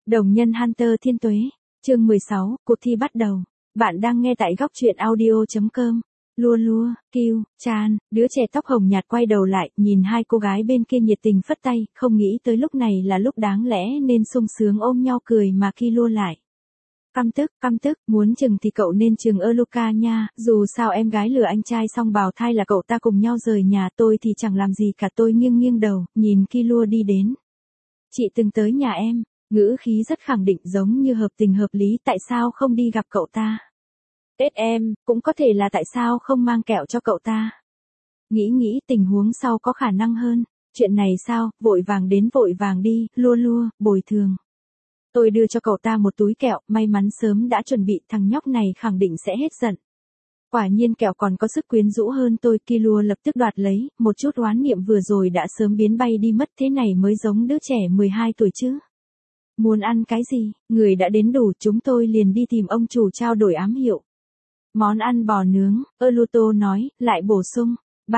Đồng nhân Hunter Thiên Tuế, chương 16, cuộc thi bắt đầu. Bạn đang nghe tại góc truyện audio.com. Lua lua, Kiêu, Chan, đứa trẻ tóc hồng nhạt quay đầu lại, nhìn hai cô gái bên kia nhiệt tình phất tay, không nghĩ tới lúc này là lúc đáng lẽ nên sung sướng ôm nhau cười mà khi lua lại. Căm tức, muốn chừng thì cậu nên chừng Luca nha, dù sao em gái lừa anh trai xong bào thai là cậu ta cùng nhau rời nhà, tôi thì chẳng làm gì cả. Tôi nghiêng đầu, nhìn khi lua đi đến. Chị từng tới nhà em, ngữ khí rất khẳng định giống như hợp tình hợp lý, tại sao không đi gặp cậu ta? Tết em, cũng có thể là tại sao không mang kẹo cho cậu ta? Nghĩ tình huống sau có khả năng hơn, chuyện này sao, vội vàng đến vội vàng đi, lua, bồi thường. Tôi đưa cho cậu ta một túi kẹo, may mắn sớm đã chuẩn bị, thằng nhóc này khẳng định sẽ hết giận. Quả nhiên kẹo còn có sức quyến rũ hơn tôi, Killua lập tức đoạt lấy, một chút oán niệm vừa rồi đã sớm biến bay đi mất, thế này mới giống đứa trẻ 12 tuổi chứ. Muốn ăn cái gì, người đã đến đủ, chúng tôi liền đi tìm ông chủ trao đổi ám hiệu. Món ăn bò nướng, Luto nói, lại bổ sung.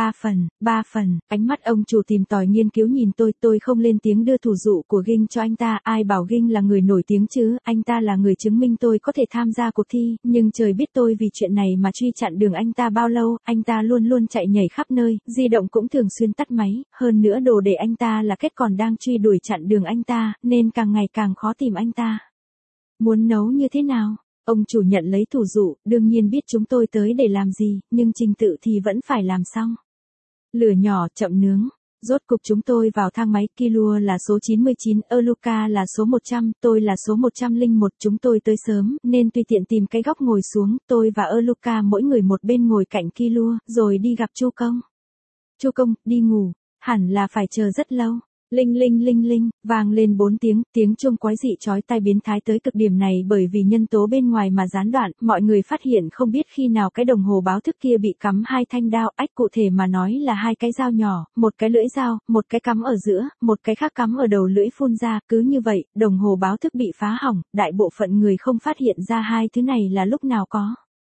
3 phần, ánh mắt ông chủ tìm tòi nghiên cứu nhìn tôi không lên tiếng đưa thủ dụ của Ging cho anh ta, ai bảo Ging là người nổi tiếng chứ, anh ta là người chứng minh tôi có thể tham gia cuộc thi, nhưng trời biết tôi vì chuyện này mà truy chặn đường anh ta bao lâu, anh ta luôn chạy nhảy khắp nơi, di động cũng thường xuyên tắt máy, hơn nữa đồ để anh ta là kết còn đang truy đuổi chặn đường anh ta, nên càng ngày càng khó tìm anh ta. Muốn nấu như thế nào? Ông chủ nhận lấy thủ dụ, đương nhiên biết chúng tôi tới để làm gì, nhưng trình tự thì vẫn phải làm xong. Lửa nhỏ, chậm nướng. Rốt cục chúng tôi vào thang máy, Killua là số 99, Luca là số 100, tôi là số 101, chúng tôi tới sớm, nên tùy tiện tìm cái góc ngồi xuống, tôi và Luca mỗi người một bên ngồi cạnh Killua, rồi đi gặp Chu Công. Chu Công, đi ngủ, hẳn là phải chờ rất lâu. Linh, vang lên 4 tiếng chuông quái dị chói tai biến thái tới cực điểm này bởi vì nhân tố bên ngoài mà gián đoạn, mọi người phát hiện không biết khi nào cái đồng hồ báo thức kia bị cắm hai thanh đao, cụ thể mà nói là hai cái dao nhỏ, một cái lưỡi dao, một cái cắm ở giữa, một cái khác cắm ở đầu lưỡi phun ra, cứ như vậy, đồng hồ báo thức bị phá hỏng, đại bộ phận người không phát hiện ra hai thứ này là lúc nào có.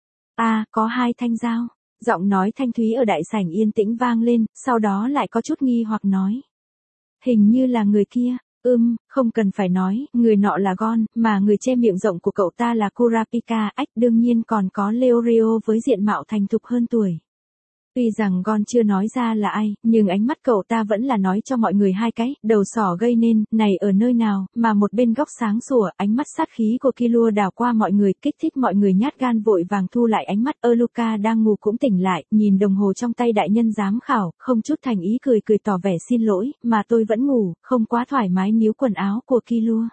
Có hai thanh dao, giọng nói thanh thúy ở đại sảnh yên tĩnh vang lên, sau đó lại có chút nghi hoặc nói. Hình như là người kia, không cần phải nói, người nọ là Gon, mà người che miệng rộng của cậu ta là Kurapika, đương nhiên còn có Leorio với diện mạo thành thục hơn tuổi. Tuy rằng Gon chưa nói ra là ai, nhưng ánh mắt cậu ta vẫn là nói cho mọi người hai cái, đầu sỏ gây nên, này ở nơi nào, mà một bên góc sáng sủa, ánh mắt sát khí của Killua đảo qua mọi người, kích thích mọi người nhát gan vội vàng thu lại ánh mắt. Luca đang ngủ cũng tỉnh lại, nhìn đồng hồ trong tay đại nhân giám khảo, không chút thành ý cười tỏ vẻ xin lỗi, mà tôi vẫn ngủ, không quá thoải mái níu quần áo của Killua.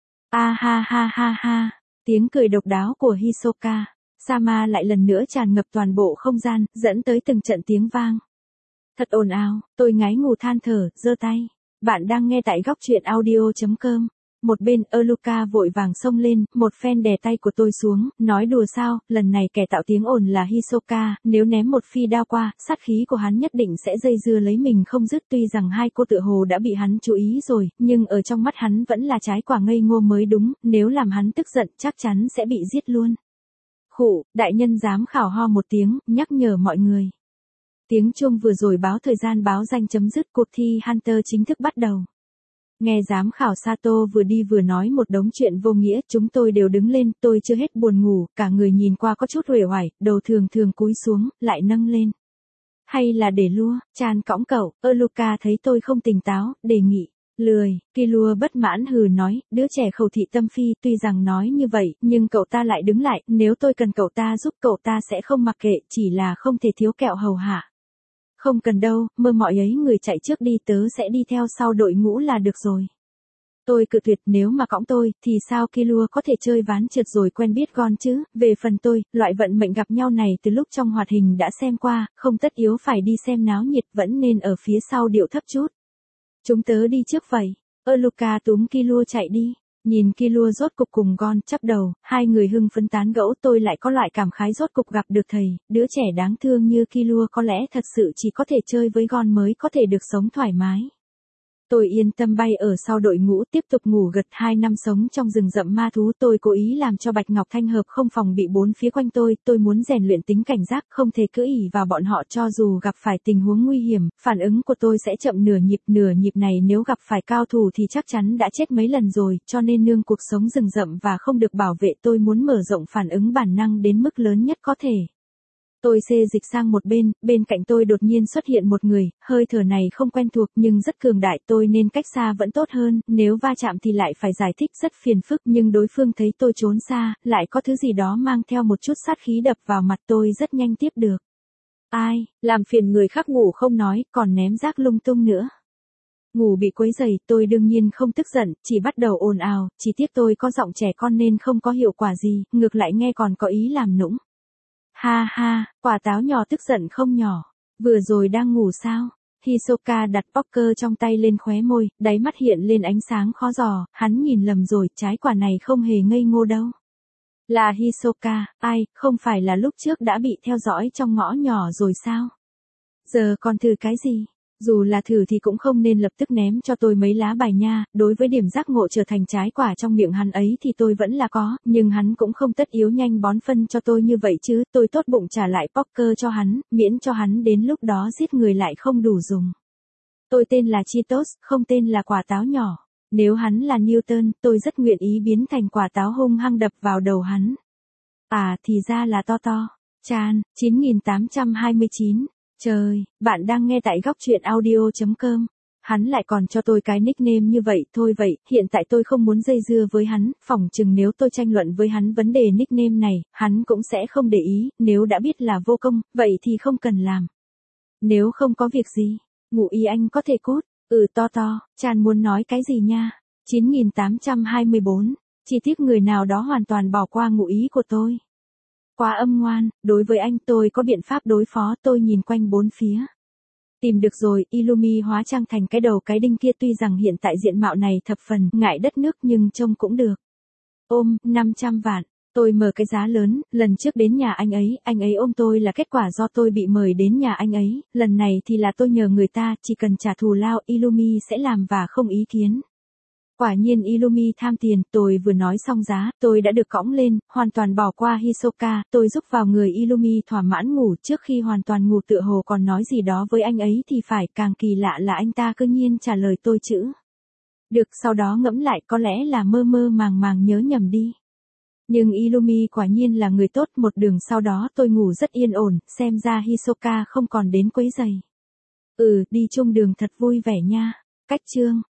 Ha, tiếng cười độc đáo của Hisoka Sama lại lần nữa tràn ngập toàn bộ không gian, dẫn tới từng trận tiếng vang. Thật ồn ào, tôi ngái ngủ than thở, giơ tay. Bạn đang nghe tại góc truyện audio.com. Một bên, Luca vội vàng xông lên, một phen đè tay của tôi xuống, nói đùa sao, lần này kẻ tạo tiếng ồn là Hisoka, nếu ném một phi đao qua, sát khí của hắn nhất định sẽ dây dưa lấy mình không dứt. Tuy rằng hai cô tựa hồ đã bị hắn chú ý rồi, nhưng ở trong mắt hắn vẫn là trái quả ngây ngô mới đúng, nếu làm hắn tức giận chắc chắn sẽ bị giết luôn. Khụ, đại nhân giám khảo ho một tiếng, nhắc nhở mọi người. Tiếng chuông vừa rồi báo thời gian báo danh chấm dứt, cuộc thi Hunter chính thức bắt đầu. Nghe giám khảo Sato vừa đi vừa nói một đống chuyện vô nghĩa, chúng tôi đều đứng lên, tôi chưa hết buồn ngủ, cả người nhìn qua có chút uể oải, đầu thường cúi xuống, lại nâng lên. Hay là để lua, Chan cõng cậu, Luca thấy tôi không tỉnh táo, đề nghị. Lười, Killua bất mãn hừ nói, đứa trẻ khẩu thị tâm phi, tuy rằng nói như vậy, nhưng cậu ta lại đứng lại, nếu tôi cần cậu ta giúp cậu ta sẽ không mặc kệ, chỉ là không thể thiếu kẹo hầu hạ. Không cần đâu, mơ mọi ấy người chạy trước đi, tớ sẽ đi theo sau đội ngũ là được rồi. Tôi cự tuyệt, nếu mà cõng tôi, thì sao Killua có thể chơi ván trượt rồi quen biết Gon chứ, về phần tôi, loại vận mệnh gặp nhau này từ lúc trong hoạt hình đã xem qua, không tất yếu phải đi xem náo nhiệt, vẫn nên ở phía sau điệu thấp chút. Chúng tớ đi trước vậy. Luca túm Killua chạy đi. Nhìn Killua rốt cục cùng Gon chắp đầu, hai người hưng phấn tán gẫu, tôi lại có loại cảm khái rốt cục gặp được thầy, đứa trẻ đáng thương như Killua có lẽ thật sự chỉ có thể chơi với Gon mới có thể được sống thoải mái. Tôi yên tâm bay ở sau đội ngũ tiếp tục ngủ gật 2 năm sống trong rừng rậm ma thú. Tôi cố ý làm cho Bạch Ngọc Thanh Hợp không phòng bị bốn phía quanh tôi muốn rèn luyện tính cảnh giác, không thể cứ ỷ vào bọn họ cho dù gặp phải tình huống nguy hiểm, phản ứng của tôi sẽ chậm nửa nhịp này nếu gặp phải cao thủ thì chắc chắn đã chết mấy lần rồi, cho nên nương cuộc sống rừng rậm và không được bảo vệ tôi muốn mở rộng phản ứng bản năng đến mức lớn nhất có thể. Tôi xê dịch sang một bên cạnh tôi đột nhiên xuất hiện một người, hơi thở này không quen thuộc nhưng rất cường đại, tôi nên cách xa vẫn tốt hơn, nếu va chạm thì lại phải giải thích rất phiền phức, nhưng đối phương thấy tôi trốn xa, lại có thứ gì đó mang theo một chút sát khí đập vào mặt tôi rất nhanh tiếp được. Ai, làm phiền người khác ngủ không nói, còn ném rác lung tung nữa. Ngủ bị quấy rầy, tôi đương nhiên không tức giận, chỉ bắt đầu ồn ào, chỉ tiếc tôi có giọng trẻ con nên không có hiệu quả gì, ngược lại nghe còn có ý làm nũng. Ha ha, quả táo nhỏ tức giận không nhỏ. Vừa rồi đang ngủ sao? Hisoka đặt poker trong tay lên khóe môi, đáy mắt hiện lên ánh sáng khó dò, hắn nhìn lầm rồi, trái quả này không hề ngây ngô đâu. Là Hisoka, ai, không phải là lúc trước đã bị theo dõi trong ngõ nhỏ rồi sao? Giờ còn thử cái gì? Dù là thử thì cũng không nên lập tức ném cho tôi mấy lá bài nha, đối với điểm giác ngộ trở thành trái quả trong miệng hắn ấy thì tôi vẫn là có, nhưng hắn cũng không tất yếu nhanh bón phân cho tôi như vậy chứ, tôi tốt bụng trả lại poker cho hắn, miễn cho hắn đến lúc đó giết người lại không đủ dùng. Tôi tên là Cheetos, không tên là quả táo nhỏ. Nếu hắn là Newton, tôi rất nguyện ý biến thành quả táo hung hăng đập vào đầu hắn. À thì ra là to. Chan, 9829. Trời, bạn đang nghe tại góc truyện audio.com. Hắn lại còn cho tôi cái nickname như vậy, thôi vậy, hiện tại tôi không muốn dây dưa với hắn, phỏng chừng nếu tôi tranh luận với hắn vấn đề nickname này, hắn cũng sẽ không để ý, nếu đã biết là vô công, vậy thì không cần làm. Nếu không có việc gì, ngụ ý anh có thể cút, to, Chan muốn nói cái gì nha? 9824, chỉ tiếc người nào đó hoàn toàn bỏ qua ngụ ý của tôi. Quá âm ngoan, đối với anh tôi có biện pháp đối phó, tôi nhìn quanh bốn phía. Tìm được rồi, Illumi hóa trang thành cái đầu cái đinh kia tuy rằng hiện tại diện mạo này thập phần ngại đất nước nhưng trông cũng được. 500 vạn, tôi mở cái giá lớn, lần trước đến nhà anh ấy ôm tôi là kết quả do tôi bị mời đến nhà anh ấy, lần này thì là tôi nhờ người ta, chỉ cần trả thù lao Illumi sẽ làm và không ý kiến. Quả nhiên Illumi tham tiền, tôi vừa nói xong giá, tôi đã được cõng lên, hoàn toàn bỏ qua Hisoka, tôi giúp vào người Illumi thỏa mãn ngủ trước khi hoàn toàn ngủ tựa hồ còn nói gì đó với anh ấy thì phải, càng kỳ lạ là anh ta cứ nhiên trả lời tôi chữ. Được, sau đó ngẫm lại có lẽ là mơ màng nhớ nhầm đi. Nhưng Illumi quả nhiên là người tốt, một đường sau đó tôi ngủ rất yên ổn, xem ra Hisoka không còn đến quấy rầy. Đi chung đường thật vui vẻ nha. Cách chương